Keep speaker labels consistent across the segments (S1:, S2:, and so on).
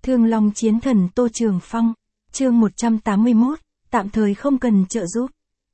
S1: Thương Long Chiến Thần Tô Trường Phong, chương 181, tạm thời không cần trợ giúp.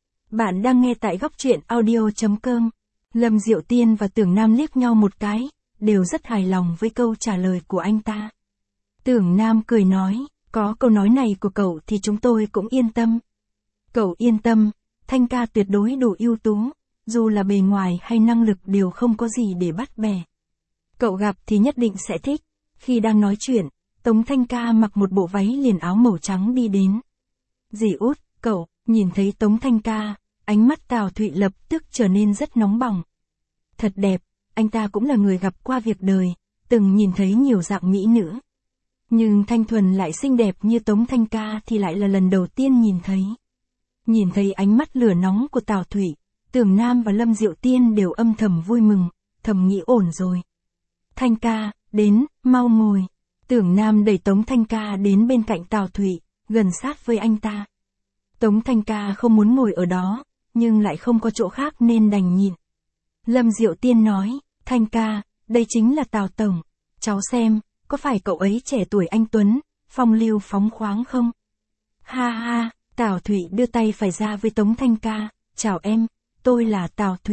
S1: Bạn đang nghe tại góc truyện audio.com. Lâm Diệu Tiên và Tưởng Nam liếc nhau một cái, đều rất hài lòng với câu trả lời của anh ta. Tưởng Nam cười nói, có câu nói này của cậu thì chúng tôi cũng yên tâm. Cậu yên tâm, Thanh ca tuyệt đối đủ ưu tú, dù là bề ngoài hay năng lực đều không có gì để bắt bẻ. Cậu gặp thì nhất định sẽ thích. Khi đang nói chuyện, Tống Thanh ca mặc một bộ váy liền áo màu trắng đi đến. Dì út, cậu, nhìn thấy Tống Thanh ca, ánh mắt Tào Thụy lập tức trở nên rất nóng bỏng. Thật đẹp, anh ta cũng là người gặp qua việc đời, từng nhìn thấy nhiều dạng mỹ nữ. Nhưng thanh thuần lại xinh đẹp như Tống Thanh ca thì lại là lần đầu tiên nhìn thấy. Nhìn thấy ánh mắt lửa nóng của Tào Thụy, Tưởng Nam và Lâm Diệu Tiên đều âm thầm vui mừng, thầm nghĩ ổn rồi. Thanh ca, đến, mau ngồi. Tưởng Nam đẩy Tống Thanh ca đến bên cạnh Tào Thụy, gần sát với anh ta. Tống Thanh ca không muốn ngồi ở đó, nhưng lại không có chỗ khác nên đành nhịn. Lâm Diệu Tiên nói, Thanh ca, đây chính là Tào Tổng, cháu xem, có phải cậu ấy trẻ tuổi anh Tuấn, phong lưu phóng khoáng không? Ha ha, Tào Thụy đưa tay phải ra với Tống Thanh ca, chào em, tôi là Tào Thụy.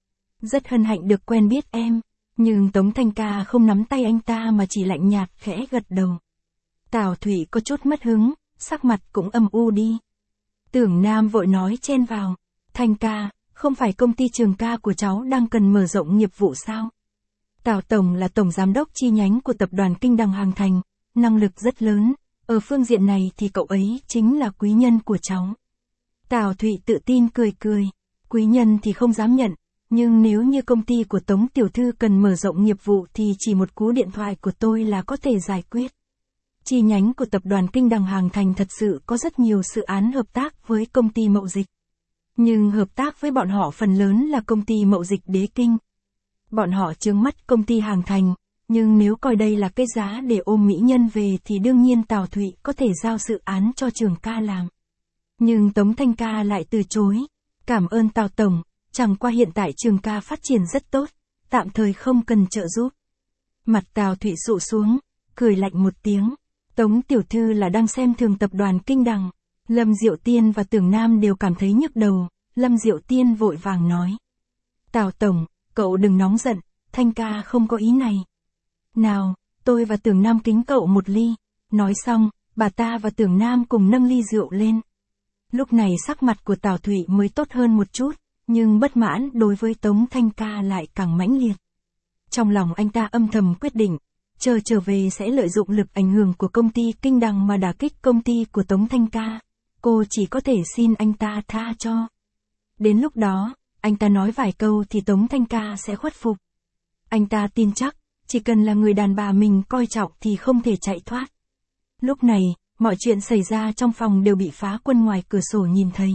S1: Rất hân hạnh được quen biết em. Nhưng Tống Thanh ca không nắm tay anh ta mà chỉ lạnh nhạt khẽ gật đầu. Tào Thụy có chút mất hứng, sắc mặt cũng âm u đi. Tưởng Nam vội nói chen vào, Thanh ca, không phải công ty Trường ca của cháu đang cần mở rộng nghiệp vụ sao? Tào Tổng là tổng giám đốc chi nhánh của tập đoàn Kinh Đằng Hàng Thành, năng lực rất lớn, ở phương diện này thì cậu ấy chính là quý nhân của cháu. Tào Thụy tự tin cười cười, quý nhân thì không dám nhận. Nhưng nếu như công ty của Tống Tiểu Thư cần mở rộng nghiệp vụ thì chỉ một cú điện thoại của tôi là có thể giải quyết. Chi nhánh của tập đoàn Kinh Đằng Hàng Thành thật sự có rất nhiều dự án hợp tác với công ty mậu dịch. Nhưng hợp tác với bọn họ phần lớn là công ty mậu dịch Đế Kinh. Bọn họ chướng mắt công ty Hàng Thành, nhưng nếu coi đây là cái giá để ôm mỹ nhân về thì đương nhiên Tào Thụy có thể giao dự án cho Trường ca làm. Nhưng Tống Thanh ca lại từ chối. Cảm ơn Tào Tổng. Chẳng qua hiện tại Trường ca phát triển rất tốt, tạm thời không cần trợ giúp. Mặt Tào Thụy sụ xuống, cười lạnh một tiếng. Tống Tiểu Thư là đang xem thường tập đoàn Kinh Đằng. Lâm Diệu Tiên và Tưởng Nam đều cảm thấy nhức đầu, Lâm Diệu Tiên vội vàng nói. Tào Tổng, cậu đừng nóng giận, Thanh ca không có ý này. Nào, tôi và Tưởng Nam kính cậu một ly. Nói xong, bà ta và Tưởng Nam cùng nâng ly rượu lên. Lúc này sắc mặt của Tào Thụy mới tốt hơn một chút. Nhưng bất mãn đối với Tống Thanh ca lại càng mãnh liệt. Trong lòng anh ta âm thầm quyết định, trở về sẽ lợi dụng lực ảnh hưởng của công ty Kinh Đằng mà đả kích công ty của Tống Thanh ca. Cô chỉ có thể xin anh ta tha cho. Đến lúc đó, anh ta nói vài câu thì Tống Thanh ca sẽ khuất phục. Anh ta tin chắc, chỉ cần là người đàn bà mình coi trọng thì không thể chạy thoát. Lúc này, mọi chuyện xảy ra trong phòng đều bị Phá Quân ngoài cửa sổ nhìn thấy.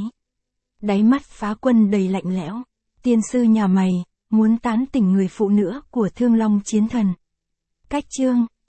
S1: Đáy mắt Phá Quân đầy lạnh lẽo. Tiên sư nhà mày, muốn tán tỉnh người phụ nữ của Thương Long Chiến Thần. Cách chương